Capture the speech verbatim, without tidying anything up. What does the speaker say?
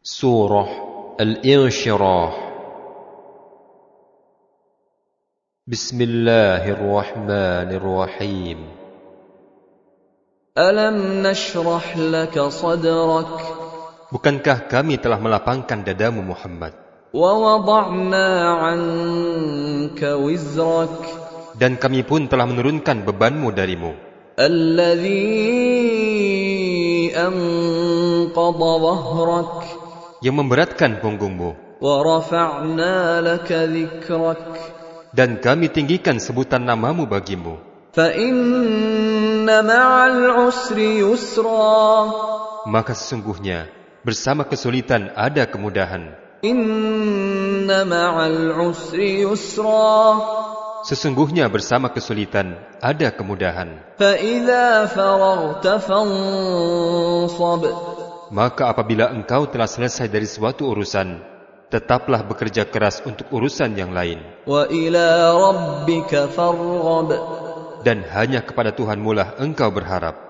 Surah Al-Insyirah. Bismillahirrahmanirrahim. Alam nashrah laka sadrak. Bukankah kami telah melapangkan dadamu Muhammad? Wa wada'na 'anka wizrak. Dan kami pun telah menurunkan bebanmu darimu. Alladhi anqadha dhahrak. Yang memberatkan punggungmu. Wa rafa'na laka dhikrak. Dan kami tinggikan sebutan namamu bagimu. Fa inna ma'al usri yusra. Maka sesungguhnya bersama kesulitan ada kemudahan. Inna ma'al usri yusra. Sesungguhnya bersama kesulitan ada kemudahan. Fa idza faraghta fansab. Maka apabila engkau telah selesai dari suatu urusan, tetaplah bekerja keras untuk urusan yang lain. Wa ila rabbika farghab. Dan hanya kepada Tuhanmu lah engkau berharap.